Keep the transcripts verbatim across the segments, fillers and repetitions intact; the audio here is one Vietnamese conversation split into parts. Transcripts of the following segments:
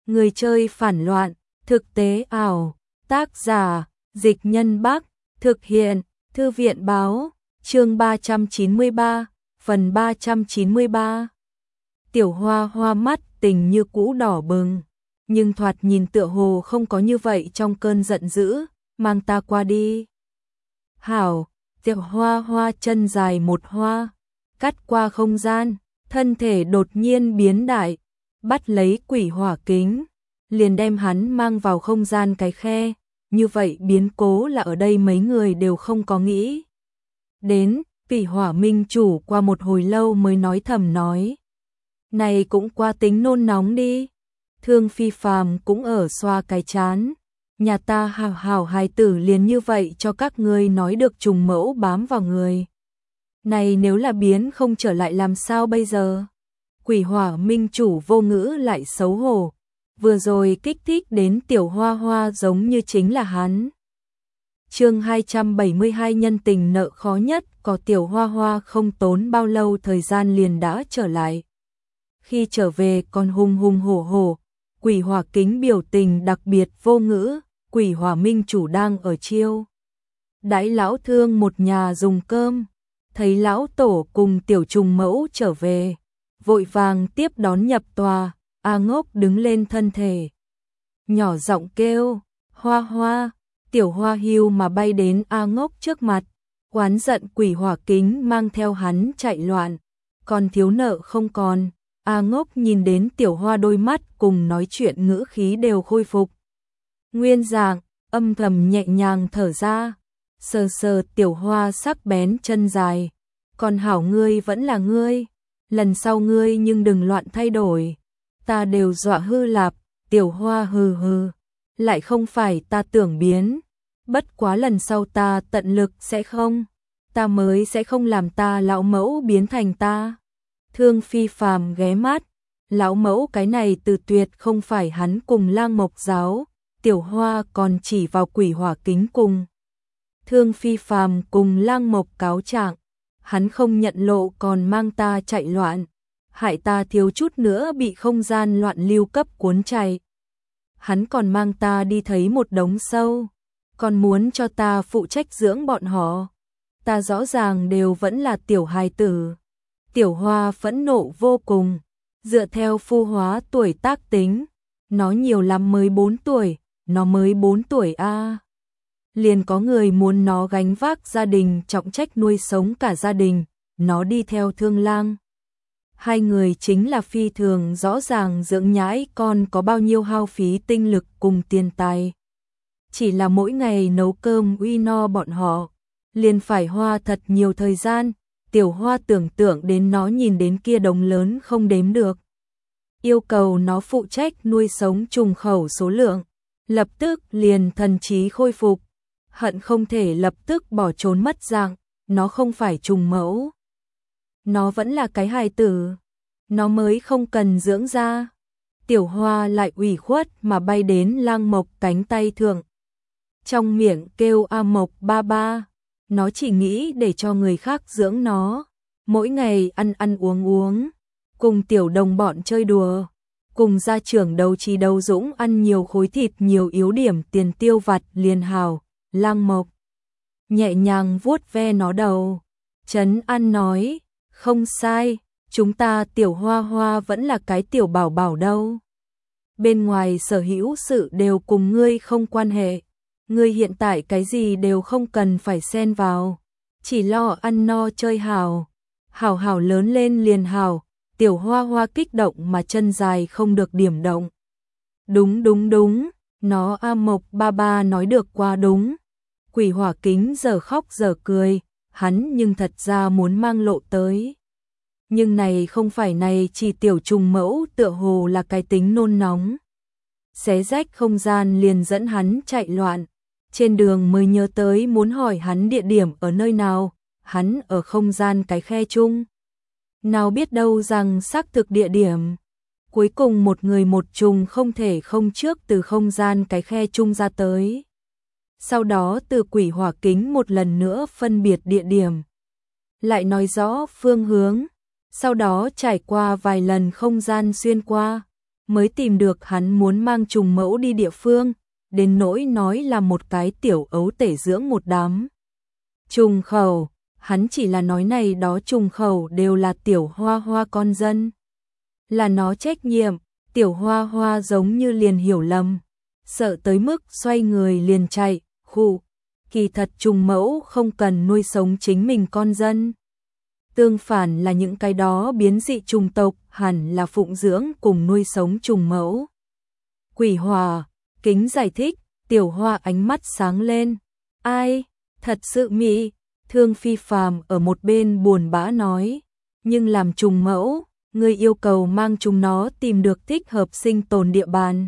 Người chơi phản loạn, thực tế ảo, tác giả, Dịch Nhân Bắc, thực hiện, Thư viện báo, chương ba trăm chín mươi ba, phần ba trăm chín mươi ba. Tiểu Hoa Hoa mắt tình như cũ đỏ bừng, nhưng thoạt nhìn tựa hồ không có như vậy trong cơn giận dữ, mang ta qua đi. Hảo, Tiểu Hoa Hoa chân dài một hoa, cắt qua không gian, thân thể đột nhiên biến đại, bắt lấy quỷ hỏa kính, liền đem hắn mang vào không gian cái khe, như vậy biến cố là ở đây mấy người đều không có nghĩ. Đến, quỷ hỏa minh chủ qua một hồi lâu mới nói thầm nói. Này cũng qua tính nôn nóng đi. Thương Phi Phàm cũng ở xoa cái chán. Nhà ta hào hào hài tử liền như vậy cho các ngươi nói được trùng mẫu bám vào người. Này nếu là biến không trở lại làm sao bây giờ? Quỷ hỏa minh chủ vô ngữ lại xấu hổ. Vừa rồi kích thích đến Tiểu Hoa Hoa giống như chính là hắn. Chương hai trăm bảy mươi hai nhân tình nợ khó nhất, có Tiểu Hoa Hoa không tốn bao lâu thời gian liền đã trở lại. Khi trở về còn hùng hùng hổ hổ, quỷ hỏa kính biểu tình đặc biệt vô ngữ, quỷ hỏa minh chủ đang ở chiêu. Đãi lão thương một nhà dùng cơm, thấy lão tổ cùng tiểu trùng mẫu trở về, vội vàng tiếp đón nhập tòa. A Ngốc đứng lên thân thể, nhỏ giọng kêu, Hoa Hoa, Tiểu Hoa hưu mà bay đến A Ngốc trước mặt, oán giận quỷ hỏa kính mang theo hắn chạy loạn, còn thiếu nợ không còn. A Ngốc nhìn đến Tiểu Hoa đôi mắt cùng nói chuyện ngữ khí đều khôi phục. Nguyên dạng, âm thầm nhẹ nhàng thở ra, sờ sờ Tiểu Hoa sắc bén chân dài, còn hảo ngươi vẫn là ngươi, lần sau ngươi nhưng đừng loạn thay đổi. Ta đều dọa hư lạp, Tiểu Hoa hừ hừ, lại không phải ta tưởng biến, bất quá lần sau ta tận lực sẽ không, ta mới sẽ không làm ta lão mẫu biến thành ta. Thương Phi Phàm ghé mắt, lão mẫu cái này từ tuyệt không phải hắn cùng Lang Mộc giáo, Tiểu Hoa còn chỉ vào quỷ hỏa kính cùng. Thương Phi Phàm cùng Lang Mộc cáo trạng, hắn không nhận lộ còn mang ta chạy loạn. Hại ta thiếu chút nữa bị không gian loạn lưu cấp cuốn chạy. Hắn còn mang ta đi thấy một đống sâu, còn muốn cho ta phụ trách dưỡng bọn họ. Ta rõ ràng đều vẫn là tiểu hài tử. Tiểu Hoa phẫn nộ vô cùng, dựa theo phu hóa tuổi tác tính, nó nhiều lắm mới bốn tuổi, nó mới bốn tuổi a. À. Liền có người muốn nó gánh vác gia đình trọng trách nuôi sống cả gia đình, nó đi theo Thương Lang. Hai người chính là phi thường rõ ràng dưỡng nhãi con có bao nhiêu hao phí tinh lực cùng tiền tài. Chỉ là mỗi ngày nấu cơm uy no bọn họ, liền phải hoa thật nhiều thời gian. Tiểu Hoa tưởng tượng đến nó nhìn đến kia đống lớn không đếm được. Yêu cầu nó phụ trách nuôi sống trùng khẩu số lượng, lập tức liền thần trí khôi phục, hận không thể lập tức bỏ trốn mất dạng, nó không phải trùng mẫu. Nó vẫn là cái hài tử, nó mới không cần dưỡng ra. Tiểu Hoa lại ủy khuất mà bay đến Lang Mộc cánh tay thượng. Trong miệng kêu A Mộc ba ba, nó chỉ nghĩ để cho người khác dưỡng nó, mỗi ngày ăn ăn uống uống, cùng tiểu đồng bọn chơi đùa, cùng gia trưởng đấu trí đấu dũng ăn nhiều khối thịt nhiều yếu điểm tiền tiêu vặt liền hào. Lang Mộc nhẹ nhàng vuốt ve nó đầu, trấn an nói, không sai, chúng ta Tiểu Hoa Hoa vẫn là cái tiểu bảo bảo đâu. Bên ngoài sở hữu sự đều cùng ngươi không quan hệ, ngươi hiện tại cái gì đều không cần phải xen vào, chỉ lo ăn no chơi hào, hào hào lớn lên liền hào. Tiểu Hoa Hoa kích động mà chân dài không được điểm động. Đúng đúng đúng, nó A Mộc ba ba nói được quá đúng. Quỷ hỏa kính giờ khóc giờ cười, hắn nhưng thật ra muốn mang lộ tới. Nhưng này không phải này chỉ tiểu trùng mẫu tựa hồ là cái tính nôn nóng. Xé rách không gian liền dẫn hắn chạy loạn. Trên đường mới nhớ tới muốn hỏi hắn địa điểm ở nơi nào, hắn ở không gian cái khe chung. Nào biết đâu rằng xác thực địa điểm. Cuối cùng một người một trùng không thể không trước từ không gian cái khe chung ra tới. Sau đó từ quỷ hỏa kính một lần nữa phân biệt địa điểm. Lại nói rõ phương hướng. Sau đó trải qua vài lần không gian xuyên qua. mới tìm được hắn muốn mang trùng mẫu đi địa phương, đến nỗi nói là một cái tiểu ấu tể dưỡng một đám trùng khẩu, hắn chỉ là nói này đó trùng khẩu đều là tiểu hoa hoa con dân. Là nó trách nhiệm, tiểu hoa hoa giống như liền hiểu lầm, sợ tới mức xoay người liền chạy, khụ, kỳ thật trùng mẫu không cần nuôi sống chính mình con dân. Tương phản là những cái đó biến dị trùng tộc hẳn là phụng dưỡng cùng nuôi sống trùng mẫu. Quỷ Hòa, Kính giải thích, tiểu hoa ánh mắt sáng lên. Ai, thật sự mỹ, Thương Phi Phàm ở một bên buồn bã nói. Nhưng làm trùng mẫu, người yêu cầu mang chúng nó tìm được thích hợp sinh tồn địa bàn.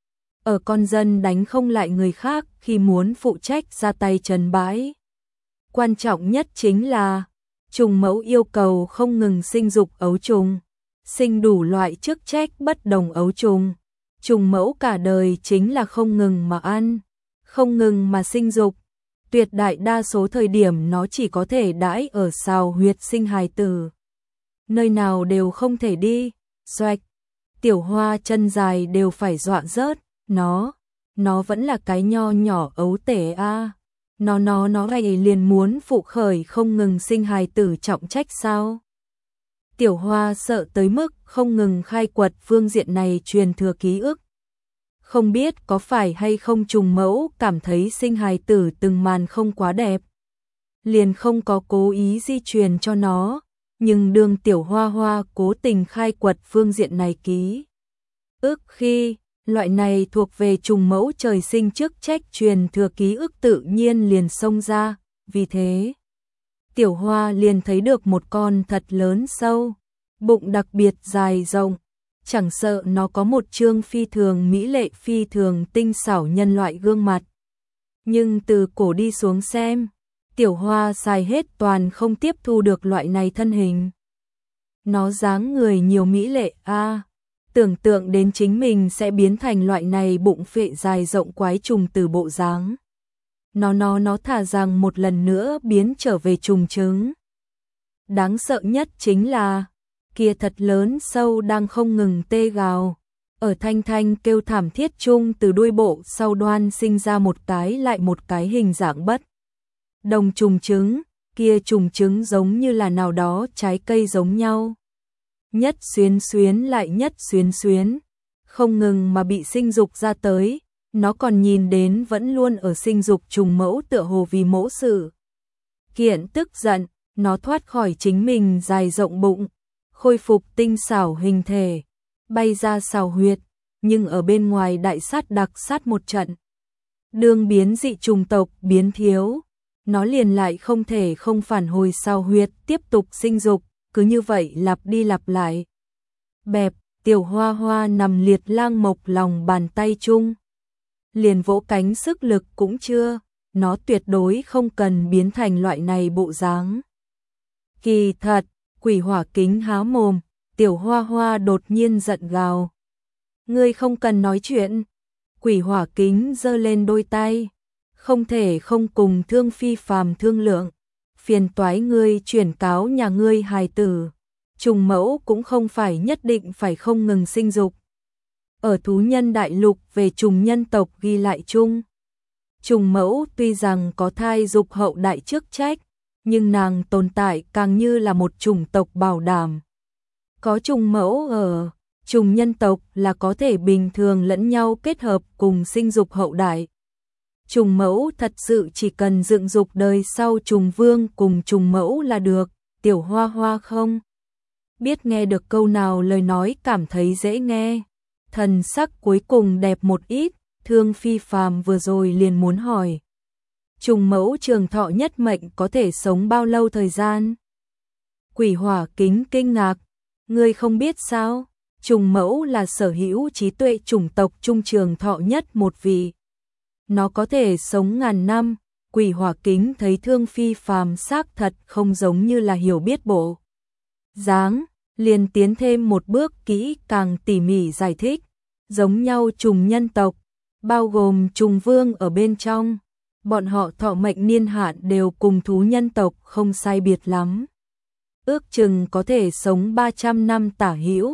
Ở con dân đánh không lại người khác khi muốn phụ trách ra tay trấn bãi. Quan trọng nhất chính là trùng mẫu yêu cầu không ngừng sinh dục ấu trùng, sinh đủ loại chức trách bất đồng ấu trùng. Trùng mẫu cả đời chính là không ngừng mà ăn, không ngừng mà sinh dục. Tuyệt đại đa số thời điểm nó chỉ có thể đãi ở sào huyệt sinh hài tử. Nơi nào đều không thể đi, xoạch. Tiểu hoa chân dài đều phải dọa rớt, nó, nó vẫn là cái nho nhỏ ấu tể a. À. Nó nó nó vậy liền muốn phụ khởi không ngừng sinh hài tử trọng trách sao? Tiểu hoa sợ tới mức không ngừng khai quật phương diện này truyền thừa ký ức. Không biết có phải hay không trùng mẫu cảm thấy sinh hài tử từng màn không quá đẹp. Liền không có cố ý di truyền cho nó, nhưng đường tiểu hoa hoa cố tình khai quật phương diện này ký ức khi loại này thuộc về trùng mẫu trời sinh chức trách truyền thừa ký ức tự nhiên liền xông ra, vì thế tiểu hoa liền thấy được một con thật lớn sâu, bụng đặc biệt dài rộng, chẳng sợ nó có một trương phi thường mỹ lệ phi thường tinh xảo nhân loại gương mặt. Nhưng từ cổ đi xuống xem, tiểu hoa xài hết toàn không tiếp thu được loại này thân hình. Nó dáng người nhiều mỹ lệ a, à, tưởng tượng đến chính mình sẽ biến thành loại này bụng phệ dài rộng quái trùng từ bộ dáng. Nó nó nó thả rằng một lần nữa biến trở về trùng trứng. Đáng sợ nhất chính là kia thật lớn sâu đang không ngừng tê gào, ở thanh thanh kêu thảm thiết chung từ đuôi bộ sau đoan sinh ra một cái lại một cái hình dạng bất đồng trùng trứng, kia trùng trứng giống như là nào đó trái cây giống nhau. Nhất xuyến xuyến lại nhất xuyến xuyến, không ngừng mà bị sinh dục ra tới, nó còn nhìn đến vẫn luôn ở sinh dục trùng mẫu tựa hồ vì mẫu sự kiện tức giận, nó thoát khỏi chính mình dài rộng bụng, khôi phục tinh xảo hình thể, bay ra sào huyệt, nhưng ở bên ngoài đại sát đặc sát một trận. Đương biến dị trùng tộc biến thiếu, nó liền lại không thể không phản hồi sào huyệt tiếp tục sinh dục, cứ như vậy lặp đi lặp lại. Bẹp, tiểu hoa hoa nằm liệt lang mộc lòng bàn tay chung. Liền vỗ cánh sức lực cũng chưa, nó tuyệt đối không cần biến thành loại này bộ dáng. Kỳ thật, Quỷ Hỏa Kính há mồm, tiểu hoa hoa đột nhiên giận gào. Ngươi không cần nói chuyện. Quỷ Hỏa Kính giơ lên đôi tay, không thể không cùng Thương Phi Phàm thương lượng. Phiền toái ngươi chuyển cáo nhà ngươi hài tử, trùng mẫu cũng không phải nhất định phải không ngừng sinh dục. Ở thú nhân đại lục về trùng nhân tộc ghi lại chung, trùng mẫu tuy rằng có thai dục hậu đại chức trách, nhưng nàng tồn tại càng như là một chủng tộc bảo đảm. Có trùng mẫu ở, trùng nhân tộc là có thể bình thường lẫn nhau kết hợp cùng sinh dục hậu đại. Trùng mẫu thật sự chỉ cần dựng dục đời sau trùng vương cùng trùng mẫu là được, tiểu hoa hoa không biết nghe được câu nào lời nói cảm thấy dễ nghe. Thần sắc cuối cùng đẹp một ít, Thương Phi Phàm vừa rồi liền muốn hỏi. Trùng mẫu trường thọ nhất mệnh có thể sống bao lâu thời gian? Quỷ Hỏa Kính kinh ngạc, ngươi không biết sao? Trùng mẫu là sở hữu trí tuệ chủng tộc trung trường thọ nhất một vị. Nó có thể sống ngàn năm. Quỷ Hỏa Kính thấy Thương Phi Phàm xác thật không giống như là hiểu biết bộ dáng, liền tiến thêm một bước kỹ càng tỉ mỉ giải thích. Giống nhau trùng nhân tộc, bao gồm trùng vương ở bên trong, bọn họ thọ mệnh niên hạn đều cùng thú nhân tộc không sai biệt lắm. Ước chừng có thể sống ba trăm năm tả hữu.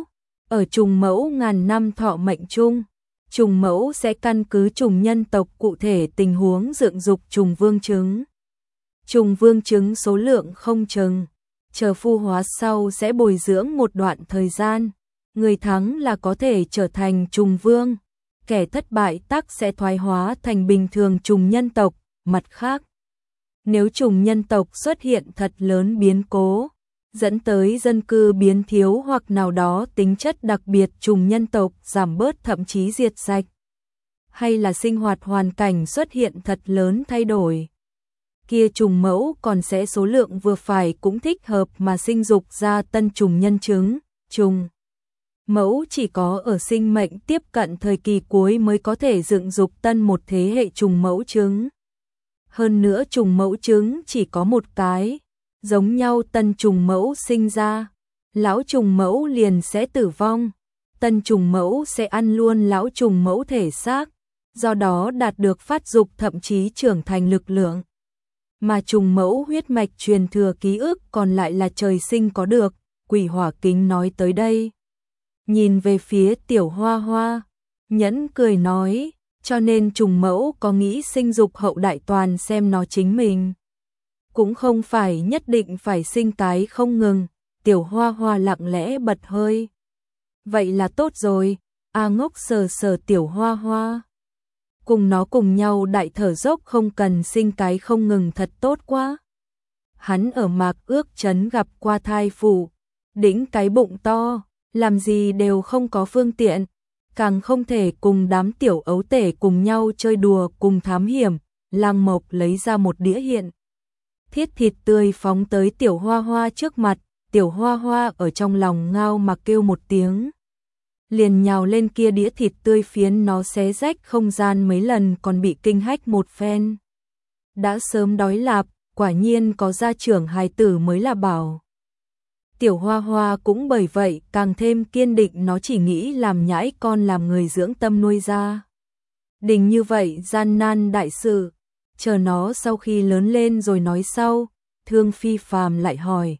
Ở trùng mẫu ngàn năm thọ mệnh chung, trùng mẫu sẽ căn cứ trùng nhân tộc cụ thể tình huống dựng dục trùng vương trứng. Trùng vương trứng số lượng không chừng, chờ phu hóa sau sẽ bồi dưỡng một đoạn thời gian, người thắng là có thể trở thành trùng vương, kẻ thất bại tắc sẽ thoái hóa thành bình thường trùng nhân tộc. Mặt khác, nếu trùng nhân tộc xuất hiện thật lớn biến cố, dẫn tới dân cư biến thiếu hoặc nào đó tính chất đặc biệt trùng nhân tộc giảm bớt thậm chí diệt sạch, hay là sinh hoạt hoàn cảnh xuất hiện thật lớn thay đổi, kia trùng mẫu còn sẽ số lượng vừa phải cũng thích hợp mà sinh dục ra tân trùng nhân trứng. Trùng mẫu chỉ có ở sinh mệnh tiếp cận thời kỳ cuối mới có thể dựng dục tân một thế hệ trùng mẫu trứng. Hơn nữa trùng mẫu trứng chỉ có một cái, giống nhau tân trùng mẫu sinh ra, lão trùng mẫu liền sẽ tử vong, tân trùng mẫu sẽ ăn luôn lão trùng mẫu thể xác, do đó đạt được phát dục thậm chí trưởng thành lực lượng. Mà trùng mẫu huyết mạch truyền thừa ký ức còn lại là trời sinh có được. Quỷ Hỏa Kính nói tới đây, nhìn về phía Tiểu Hoa Hoa, nhẫn cười nói, cho nên trùng mẫu có nghĩ sinh dục hậu đại toàn xem nó chính mình. Cũng không phải nhất định phải sinh cái không ngừng. Tiểu Hoa Hoa lặng lẽ bật hơi. Vậy là tốt rồi. A Ngốc sờ sờ Tiểu Hoa Hoa. Cùng nó cùng nhau đại thở dốc không cần sinh cái không ngừng thật tốt quá. Hắn ở Mạc Ước Trấn gặp qua thai phụ, đĩnh cái bụng to, làm gì đều không có phương tiện, càng không thể cùng đám tiểu ấu tể cùng nhau chơi đùa cùng thám hiểm. Lăng Mộc lấy ra một đĩa hiện thiết thịt tươi phóng tới Tiểu Hoa Hoa trước mặt. Tiểu Hoa Hoa ở trong lòng ngao mà kêu một tiếng, liền nhào lên kia đĩa thịt tươi phiến nó xé rách không gian mấy lần còn bị kinh hách một phen. Đã sớm đói lạp, quả nhiên có gia trưởng hài tử mới là bảo. Tiểu Hoa Hoa cũng bởi vậy càng thêm kiên định nó chỉ nghĩ làm nhãi con làm người dưỡng tâm nuôi ra. Đình như vậy gian nan đại sự, chờ nó sau khi lớn lên rồi nói sau. Thương Phi Phàm lại hỏi,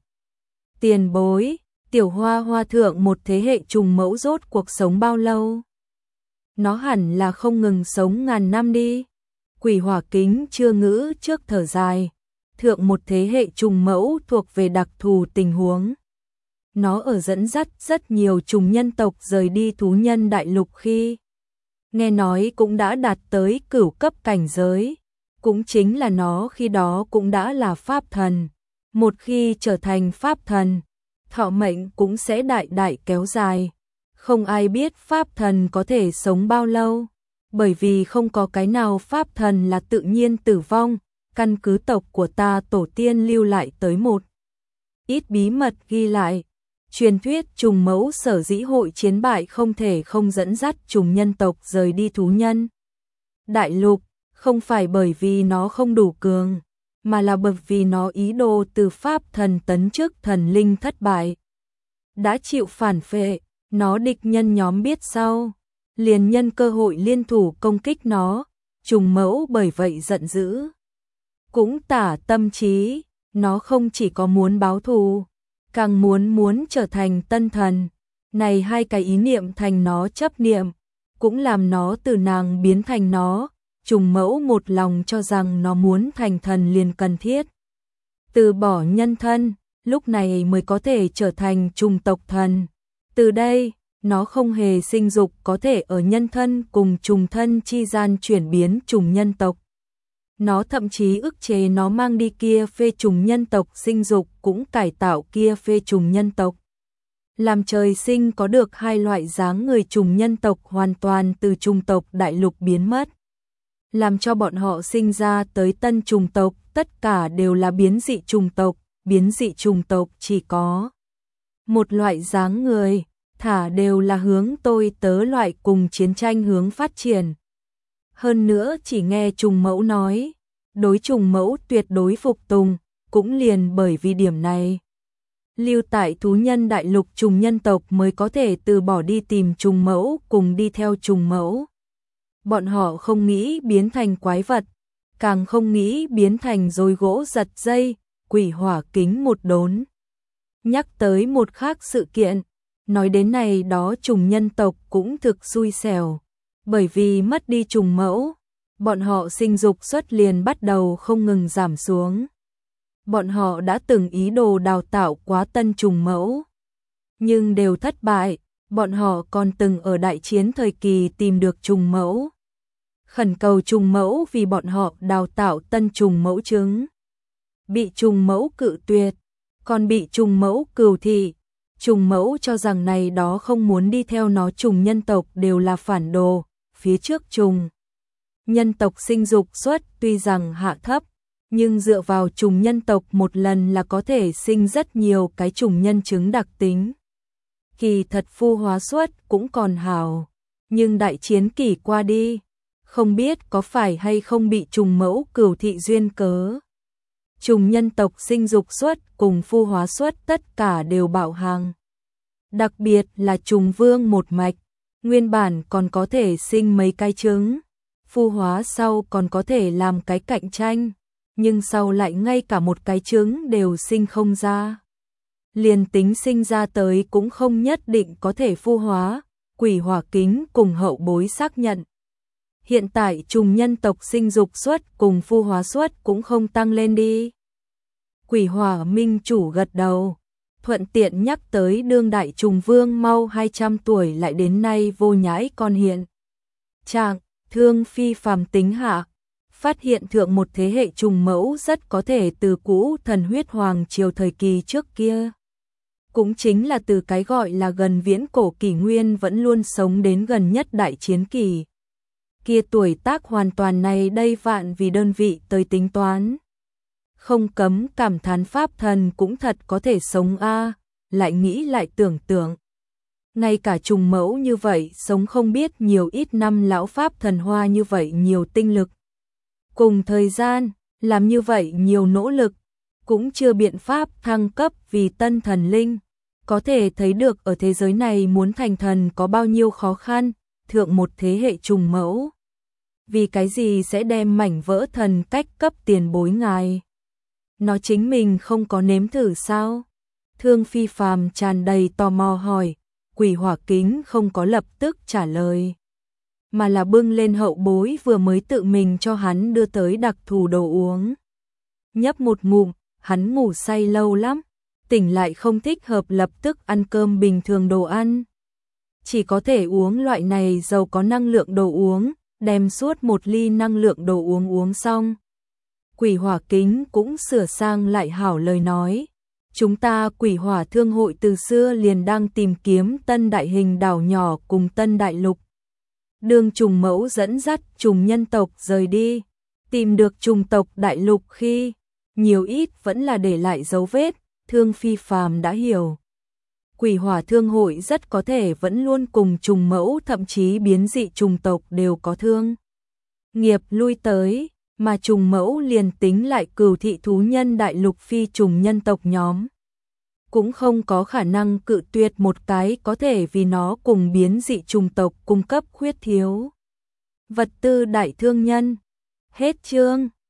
tiền bối, Tiểu Hoa Hoa thượng một thế hệ trùng mẫu rốt cuộc sống bao lâu? Nó hẳn là không ngừng sống ngàn năm đi. Quỷ Hỏa Kính chưa ngữ trước thở dài, thượng một thế hệ trùng mẫu thuộc về đặc thù tình huống. Nó ở dẫn dắt rất nhiều trùng nhân tộc rời đi thú nhân đại lục khi, nghe nói cũng đã đạt tới cửu cấp cảnh giới, cũng chính là nó khi đó cũng đã là pháp thần. Một khi trở thành pháp thần, thọ mệnh cũng sẽ đại đại kéo dài. Không ai biết pháp thần có thể sống bao lâu, bởi vì không có cái nào pháp thần là tự nhiên tử vong. Căn cứ tộc của ta tổ tiên lưu lại tới một ít bí mật ghi lại, truyền thuyết trùng mẫu sở dĩ hội chiến bại không thể không dẫn dắt trùng nhân tộc rời đi thú nhân đại lục, không phải bởi vì nó không đủ cường, mà là bởi vì nó ý đồ từ pháp thần tấn chức thần linh thất bại, đã chịu phản phệ. Nó địch nhân nhóm biết sau, liền nhân cơ hội liên thủ công kích nó. Trùng mẫu bởi vậy giận dữ, cũng tả tâm trí, nó không chỉ có muốn báo thù, càng muốn muốn trở thành tân thần. Này hai cái ý niệm thành nó chấp niệm, cũng làm nó từ nàng biến thành nó. Trùng mẫu một lòng cho rằng nó muốn thành thần liền cần thiết từ bỏ nhân thân, lúc này mới có thể trở thành trùng tộc thần. Từ đây, nó không hề sinh dục có thể ở nhân thân cùng trùng thân chi gian chuyển biến trùng nhân tộc. Nó thậm chí ức chế nó mang đi kia phê trùng nhân tộc sinh dục, cũng cải tạo kia phê trùng nhân tộc. Làm trời sinh có được hai loại dáng người trùng nhân tộc hoàn toàn từ trùng tộc đại lục biến mất. Làm cho bọn họ sinh ra tới tân trùng tộc, tất cả đều là biến dị trùng tộc. Biến dị trùng tộc chỉ có một loại dáng người, thả đều là hướng tôi tớ loại cùng chiến tranh hướng phát triển. Hơn nữa chỉ nghe trùng mẫu nói, đối trùng mẫu tuyệt đối phục tùng, cũng liền bởi vì điểm này. Lưu tại thú nhân đại lục trùng nhân tộc mới có thể từ bỏ đi tìm trùng mẫu cùng đi theo trùng mẫu. Bọn họ không nghĩ biến thành quái vật, càng không nghĩ biến thành dối gỗ giật dây. Quỷ Hỏa Kính một đốn, nhắc tới một khác sự kiện, Nói đến này đó trùng nhân tộc cũng thực xui xẻo, bởi vì mất đi trùng mẫu, bọn họ sinh dục suất liền bắt đầu không ngừng giảm xuống. Bọn họ đã từng ý đồ đào tạo quá tân trùng mẫu, nhưng đều thất bại, bọn họ còn từng ở đại chiến thời kỳ tìm được trùng mẫu. Khẩn cầu trùng mẫu vì bọn họ đào tạo tân trùng mẫu trứng. Bị trùng mẫu cự tuyệt, còn bị trùng mẫu cừu thị. Trùng mẫu cho rằng này đó không muốn đi theo nó trùng nhân tộc đều là phản đồ, phía trước trùng. Nhân tộc sinh dục suất tuy rằng hạ thấp, nhưng dựa vào trùng nhân tộc một lần là có thể sinh rất nhiều cái trùng nhân trứng đặc tính. Kỳ thật phu hóa suất cũng còn hảo, nhưng đại chiến kỳ qua đi, không biết có phải hay không bị trùng mẫu cừu thị duyên cớ. Trùng nhân tộc sinh dục suất cùng phu hóa suất tất cả đều bạo hàng. Đặc biệt là trùng vương một mạch, nguyên bản còn có thể sinh mấy cái trứng, phu hóa sau còn có thể làm cái cạnh tranh, nhưng sau lại ngay cả một cái trứng đều sinh không ra. Liền tính sinh ra tới cũng không nhất định có thể phu hóa, Quỷ Hỏa Kính cùng hậu bối xác nhận. Hiện tại trùng nhân tộc sinh dục suất cùng phu hóa suất cũng không tăng lên đi. Quỷ Hỏa Minh chủ gật đầu, thuận tiện nhắc tới đương đại trùng vương mau hai trăm tuổi lại đến nay vô nhãi con hiện. Trạng, thương phi phàm tính hạ, phát hiện thượng một thế hệ trùng mẫu rất có thể từ cũ thần huyết hoàng triều thời kỳ trước kia. Cũng chính là từ cái gọi là gần viễn cổ kỷ nguyên vẫn luôn sống đến gần nhất đại chiến kỳ. Kia tuổi tác hoàn toàn này đây vạn vì đơn vị tới tính toán. Không cấm cảm thán pháp thần cũng thật có thể sống a, lại nghĩ lại tưởng tượng. Ngay cả trùng mẫu như vậy sống không biết nhiều ít năm lão pháp thần hoa như vậy nhiều tinh lực. Cùng thời gian, làm như vậy nhiều nỗ lực, cũng chưa biện pháp thăng cấp vì tân thần linh. Có thể thấy được ở thế giới này muốn thành thần có bao nhiêu khó khăn, thượng một thế hệ trùng mẫu. Vì cái gì sẽ đem mảnh vỡ thần cách cấp tiền bối ngài? Nó chính mình không có nếm thử sao? Thương phi phàm tràn đầy tò mò hỏi, Quỷ Hỏa Kính không có lập tức trả lời, mà là bưng lên hậu bối vừa mới tự mình cho hắn đưa tới đặc thù đồ uống. Nhấp một ngụm, hắn ngủ say lâu lắm, tỉnh lại không thích hợp lập tức ăn cơm bình thường đồ ăn. Chỉ có thể uống loại này giàu có năng lượng đồ uống, đem suốt một ly năng lượng đồ uống uống xong. Quỷ Hỏa Kính cũng sửa sang lại hảo lời nói. Chúng ta Quỷ Hỏa Thương hội từ xưa liền đang tìm kiếm tân đại hình đảo nhỏ cùng tân đại lục. Đường trùng mẫu dẫn dắt trùng nhân tộc rời đi, tìm được trùng tộc đại lục khi, nhiều ít vẫn là để lại dấu vết, Thương phi phàm đã hiểu. Quỷ Hỏa Thương hội rất có thể vẫn luôn cùng trùng mẫu thậm chí biến dị trùng tộc đều có thương nghiệp lui tới, mà trùng mẫu liền tính lại cừu thị thú nhân đại lục phi trùng nhân tộc nhóm. Cũng không có khả năng cự tuyệt một cái có thể vì nó cùng biến dị trùng tộc cung cấp khuyết thiếu vật tư đại thương nhân. Hết chương.